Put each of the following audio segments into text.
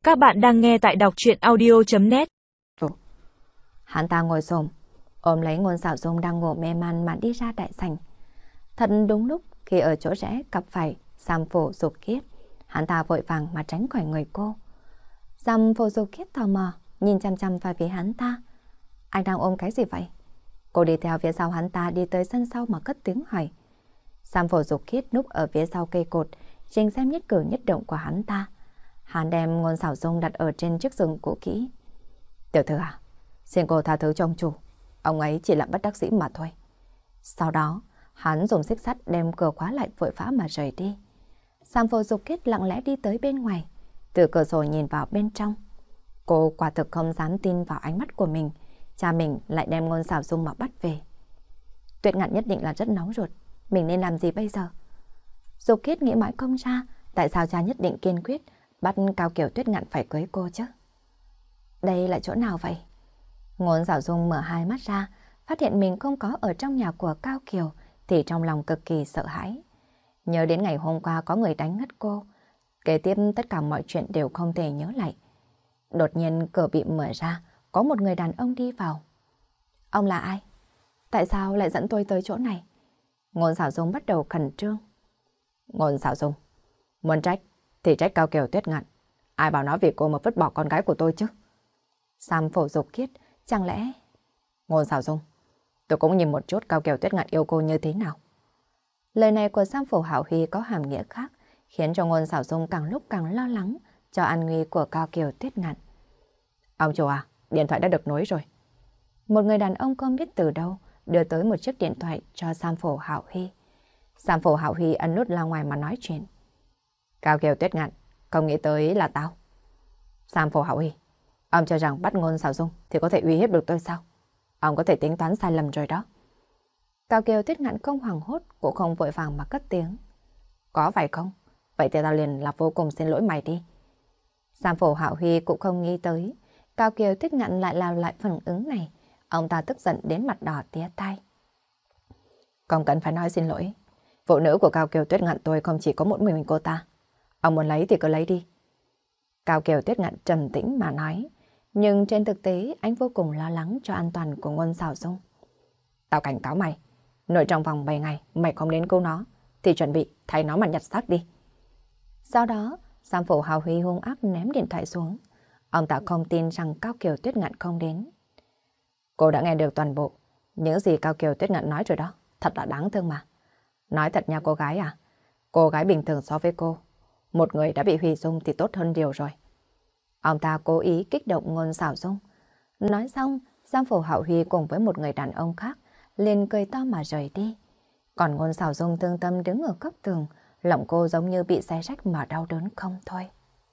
Các bạn đang nghe tại đọc truyện audio.net. Hắn ta ngồi xổm, ôm lấy Ngôn Sảo Dung đang ngủ mê man mà đi ra đại sảnh. Thật đúng lúc khi ở chỗ rẽ gặp phải Sam Phổ Dục Khiết, hắn ta vội vàng mà tránh khỏi người cô. Sam Phổ Dục Khiết tò mò nhìn chăm chăm vào phía hắn ta. Anh đang ôm cái gì vậy? Cô đi theo phía sau hắn ta đi tới sân sau mà cất tiếng hỏi. Sam Phổ Dục Khiết núp ở phía sau cây cột, trình xem nhất cử nhất động của hắn ta. Hắn đem Ngôn Sảo Dung đặt ở trên chiếc giường cũ kỹ. Tiểu thư à, xin cô tha thứ cho ông chủ, ông ấy chỉ là bất đắc dĩ mà thôi. Sau đó, hắn dùng xích sắt đem cửa khóa lại vội vã mà rời đi. Sam Phổ Dục Khiết lặng lẽ đi tới bên ngoài, từ cửa sổ nhìn vào bên trong. Cô quả thực không dám tin vào ánh mắt của mình, cha mình lại đem Ngôn Sảo Dung mà bắt về. Tuyết Ngạn nhất định là rất nóng ruột, mình nên làm gì bây giờ? Dục Khiết nghĩ mãi không ra, tại sao cha nhất định kiên quyết bắt Cao Kiều Tuyết Ngạn phải cưới cô chứ? Đây là chỗ nào vậy? Ngôn Sảo Dung mở hai mắt ra, phát hiện mình không có ở trong nhà của Cao Kiều, thì trong lòng cực kỳ sợ hãi. Nhớ đến ngày hôm qua có người đánh ngất cô, kế tiếp tất cả mọi chuyện đều không thể nhớ lại. Đột nhiên cửa bị mở ra, có một người đàn ông đi vào. Ông là ai? Tại sao lại dẫn tôi tới chỗ này? Ngôn Sảo Dung bắt đầu khẩn trương. Ngôn Sảo Dung, muốn trách thì trách Cao Kiều Tuyết Ngạn. Ai bảo nó vì cô mà vứt bỏ con gái của tôi chứ? Sam Phổ Dục Khiết, chẳng lẽ... Ngôn Sảo Dung, tôi cũng nhìn một chút Cao Kiều Tuyết Ngạn yêu cô như thế nào. Lời này của Sam Phổ Hạo Huy có hàm nghĩa khác, khiến cho Ngôn Sảo Dung càng lúc càng lo lắng cho an nguy của Cao Kiều Tuyết Ngạn. Ông chủ à, điện thoại đã được nối rồi. Một người đàn ông không biết từ đâu đưa tới một chiếc điện thoại cho Sam Phổ Hạo Huy. Sam Phổ Hạo Huy ấn nút ra ngoài mà nói chuyện. Cao Kiều Tuyết Ngạn, không nghĩ tới là tao. Sam Phổ Hạo Huy, ông cho rằng bắt Ngôn Sảo Dung thì có thể uy hiếp được tôi sao? Ông có thể tính toán sai lầm rồi đó. Cao Kiều Tuyết Ngạn không hoảng hốt, cũng không vội vàng mà cất tiếng. Có phải không? Vậy thì tao liền là vô cùng xin lỗi mày đi. Sam Phổ Hạo Huy cũng không nghĩ tới Cao Kiều Tuyết Ngạn lại làm lại phản ứng này. Ông ta tức giận đến mặt đỏ tía tai. Không cần phải nói xin lỗi. Phụ nữ của Cao Kiều Tuyết Ngạn tôi không chỉ có một mình cô ta. Ông muốn lấy thì cứ lấy đi. Cao Kiều Tuyết Ngạn trầm tĩnh mà nói. Nhưng trên thực tế anh vô cùng lo lắng cho an toàn của Ngôn Sảo Dung. Tao cảnh cáo mày, nội trong vòng 7 ngày mày không đến cứu nó thì chuẩn bị thay nó mà nhặt xác đi. Sau đó Sam Phổ Hạo Huy hung ác ném điện thoại xuống. Ông ta không tin rằng Cao Kiều Tuyết Ngạn không đến. Cô đã nghe được toàn bộ những gì Cao Kiều Tuyết Ngạn nói rồi đó. Thật là đáng thương mà. Nói thật nha cô gái à, cô gái bình thường so với cô, một người đã bị hủy dung thì tốt hơn điều rồi. Ông ta cố ý kích động Ngôn Sảo Dung. Nói xong, Sam Phổ Hạo Huy cùng với một người đàn ông khác liền cười to mà rời đi. Còn Ngôn Sảo Dung thương tâm đứng ở góc tường, lòng cô giống như bị xé rách mà đau đớn không thôi.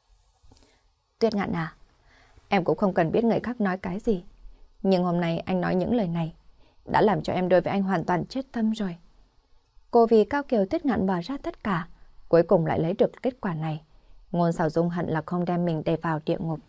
Tuyết Ngạn à, em cũng không cần biết người khác nói cái gì. Nhưng hôm nay anh nói những lời này đã làm cho em đối với anh hoàn toàn chết tâm rồi. Cô vì Cao Kiều Tuyết Ngạn bỏ ra tất cả, cuối cùng lại lấy được kết quả này. Ngôn Sảo Dung hận là không đem mình đẩy vào địa ngục.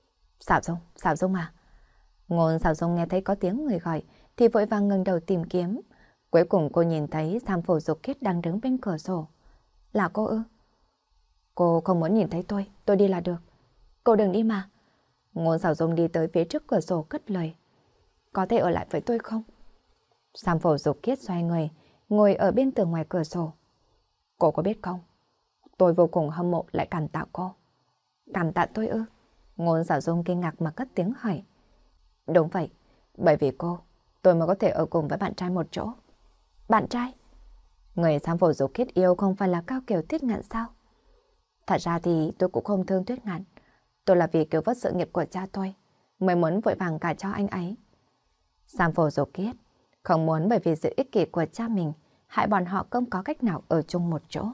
Sảo Dung à. Ngôn Sảo Dung nghe thấy có tiếng người gọi thì vội vàng ngẩng đầu tìm kiếm. Cuối cùng cô nhìn thấy Sam Phổ Dục Khiết đang đứng bên cửa sổ. Là cô ư? Cô không muốn nhìn thấy tôi đi là được. Cô đừng đi mà. Ngôn Sảo Dung đi tới phía trước cửa sổ cất lời. Có thể ở lại với tôi không? Sam Phổ Dục Khiết xoay người, ngồi ở bên tường ngoài cửa sổ. Cô có biết không? Tôi vô cùng hâm mộ lại cảm tạ cô. Cảm tạ tôi ư? Ngôn Sảo Dung kinh ngạc mà cất tiếng hỏi. Đúng vậy, bởi vì cô, tôi mới có thể ở cùng với bạn trai một chỗ. Bạn trai? Người Sam Phổ Dục Khiết yêu không phải là Cao Kiều Tuyết Ngạn sao? Thật ra thì tôi cũng không thương Tuyết Ngạn. Tôi là vì cứu vớt sự nghiệp của cha tôi mới muốn vội vàng cả cho anh ấy. Sam Phổ Dục Khiết không muốn bởi vì sự ích kỷ của cha mình hại bọn họ không có cách nào ở chung một chỗ.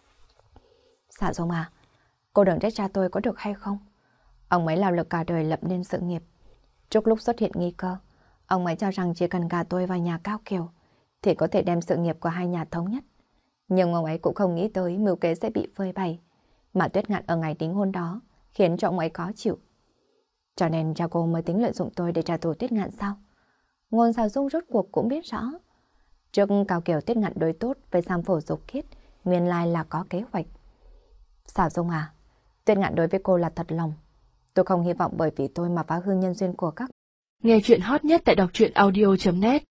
Sảo Dung à, cô đừng trách cha tôi có được hay không? Ông ấy lao lực cả đời lập nên sự nghiệp. Trước lúc xuất hiện nghi cơ, ông ấy cho rằng chỉ cần gả tôi vào nhà Cao Kiều thì có thể đem sự nghiệp của hai nhà thống nhất. Nhưng ông ấy cũng không nghĩ tới mưu kế sẽ bị phơi bày. Mà Tuyết Ngạn ở ngày đính hôn đó khiến cho ông ấy khó chịu. Cho nên cha cô mới tính lợi dụng tôi để trả thù Tuyết Ngạn sao? Ngôn Sảo Dung rốt cuộc cũng biết rõ. Trước Cao Kiều Tuyết Ngạn đối tốt với Sam Phổ Dục Khiết, nguyên lai là có kế hoạch. Sảo Dung à, Tuyết Ngạn đối với cô là thật lòng, Tôi không hy vọng bởi vì tôi mà phá hư nhân duyên của các. Nghe chuyện hot nhất tại đọc truyện audio.net